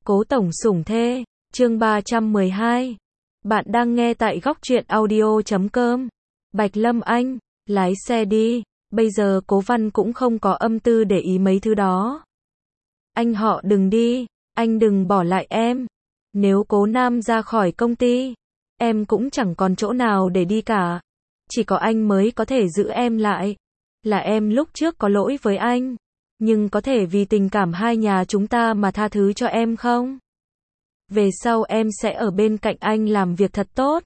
Cố tổng sủng thê, chương 312. Bạn đang nghe tại góc truyện audio.com. Bạch Lâm Anh, lái xe đi, bây giờ Cố Văn cũng không có âm tư để ý mấy thứ đó. Anh họ đừng đi, anh đừng bỏ lại em. Nếu Cố Nam ra khỏi công ty, em cũng chẳng còn chỗ nào để đi cả. Chỉ có anh mới có thể giữ em lại. Là em lúc trước có lỗi với anh, nhưng có thể vì tình cảm hai nhà chúng ta mà tha thứ cho em không? Về sau em sẽ ở bên cạnh anh làm việc thật tốt.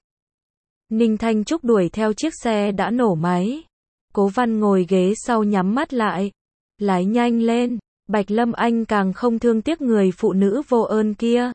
Ninh Thanh Trúc đuổi theo chiếc xe đã nổ máy. Cố Văn ngồi ghế sau nhắm mắt lại. Lái nhanh lên, Bạch Lâm Anh càng không thương tiếc người phụ nữ vô ơn kia.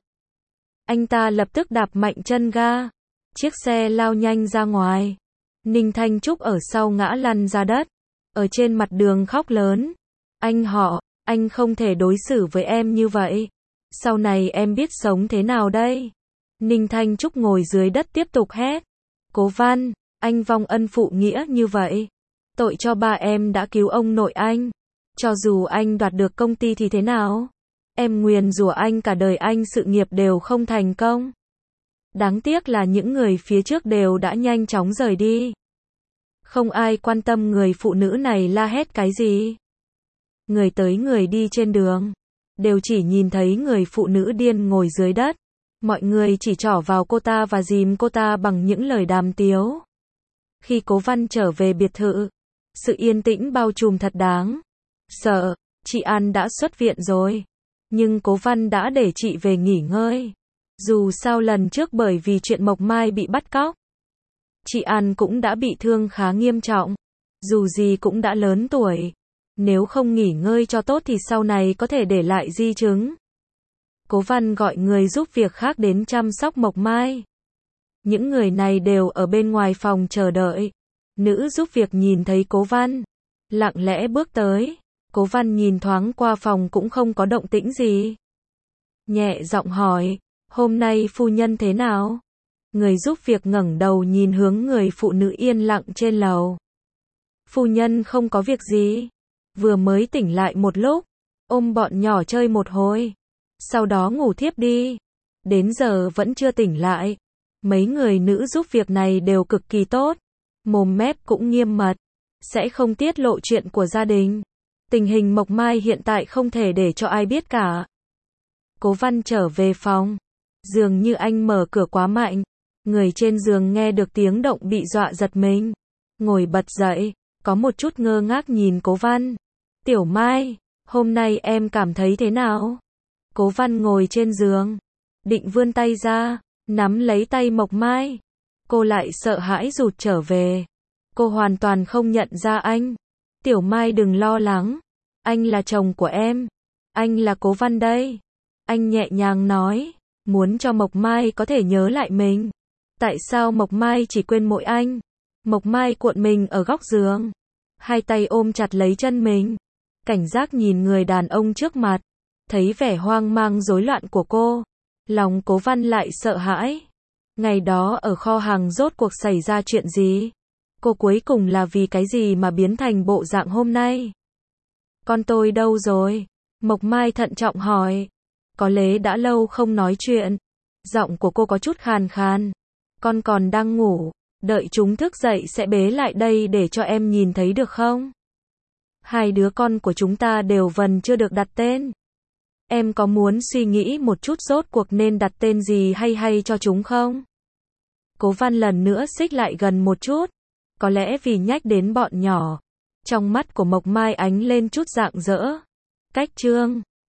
Anh ta lập tức đạp mạnh chân ga. Chiếc xe lao nhanh ra ngoài. Ninh Thanh Trúc ở sau ngã lăn ra đất. Ở trên mặt đường khóc lớn. Anh họ, anh không thể đối xử với em như vậy. Sau này em biết sống thế nào đây? Ninh Thanh Trúc ngồi dưới đất tiếp tục hét. Cố Văn, anh vong ân phụ nghĩa như vậy. Tội cho ba em đã cứu ông nội anh. Cho dù anh đoạt được công ty thì thế nào? Em nguyền rủa anh cả đời anh sự nghiệp đều không thành công. Đáng tiếc là những người phía trước đều đã nhanh chóng rời đi. Không ai quan tâm người phụ nữ này la hét cái gì. Người tới người đi trên đường đều chỉ nhìn thấy người phụ nữ điên ngồi dưới đất. Mọi người chỉ trỏ vào cô ta và dìm cô ta bằng những lời đàm tiếu. Khi Cố Văn trở về biệt thự, sự yên tĩnh bao trùm thật đáng sợ. Chị An đã xuất viện rồi, nhưng Cố Văn đã để chị về nghỉ ngơi. Dù sao lần trước bởi vì chuyện Mộc Mai bị bắt cóc, chị An cũng đã bị thương khá nghiêm trọng. Dù gì cũng đã lớn tuổi, nếu không nghỉ ngơi cho tốt thì sau này có thể để lại di chứng. Cố Văn gọi người giúp việc khác đến chăm sóc Mộc Mai. Những người này đều ở bên ngoài phòng chờ đợi. Nữ giúp việc nhìn thấy Cố Văn, lặng lẽ bước tới. Cố Văn nhìn thoáng qua phòng cũng không có động tĩnh gì. Nhẹ giọng hỏi, hôm nay phu nhân thế nào? Người giúp việc ngẩng đầu nhìn hướng người phụ nữ yên lặng trên lầu. Phu nhân không có việc gì. Vừa mới tỉnh lại một lúc, ôm bọn nhỏ chơi một hồi. Sau đó ngủ thiếp đi. Đến giờ vẫn chưa tỉnh lại. Mấy người nữ giúp việc này đều cực kỳ tốt. Mồm mép cũng nghiêm mật. Sẽ không tiết lộ chuyện của gia đình. Tình hình Mộc Mai hiện tại không thể để cho ai biết cả. Cố Văn trở về phòng. Dường như anh mở cửa quá mạnh. Người trên giường nghe được tiếng động bị dọa giật mình. Ngồi bật dậy, có một chút ngơ ngác nhìn Cố Văn. Tiểu Mai, hôm nay em cảm thấy thế nào? Cố Văn ngồi trên giường, định vươn tay ra, nắm lấy tay Mộc Mai. Cô lại sợ hãi rụt trở về. Cô hoàn toàn không nhận ra anh. Tiểu Mai đừng lo lắng. Anh là chồng của em. Anh là Cố Văn đây. Anh nhẹ nhàng nói, muốn cho Mộc Mai có thể nhớ lại mình. Tại sao Mộc Mai chỉ quên mỗi anh? Mộc Mai cuộn mình ở góc giường. Hai tay ôm chặt lấy chân mình. Cảnh giác nhìn người đàn ông trước mặt. Thấy vẻ hoang mang rối loạn của cô. Lòng Cố Văn lại sợ hãi. Ngày đó ở kho hàng rốt cuộc xảy ra chuyện gì? Cô cuối cùng là vì cái gì mà biến thành bộ dạng hôm nay? Con tôi đâu rồi? Mộc Mai thận trọng hỏi. Có lẽ đã lâu không nói chuyện. Giọng của cô có chút khàn khàn. Con còn đang ngủ. Đợi chúng thức dậy sẽ bế lại đây để cho em nhìn thấy được không? Hai đứa con của chúng ta đều vẫn chưa được đặt tên. Em có muốn suy nghĩ một chút rốt cuộc nên đặt tên gì hay cho chúng không? Cố Văn lần nữa xích lại gần một chút. Có lẽ vì nhắc đến bọn nhỏ. Trong mắt của Mộc Mai ánh lên chút rạng rỡ. Cách chương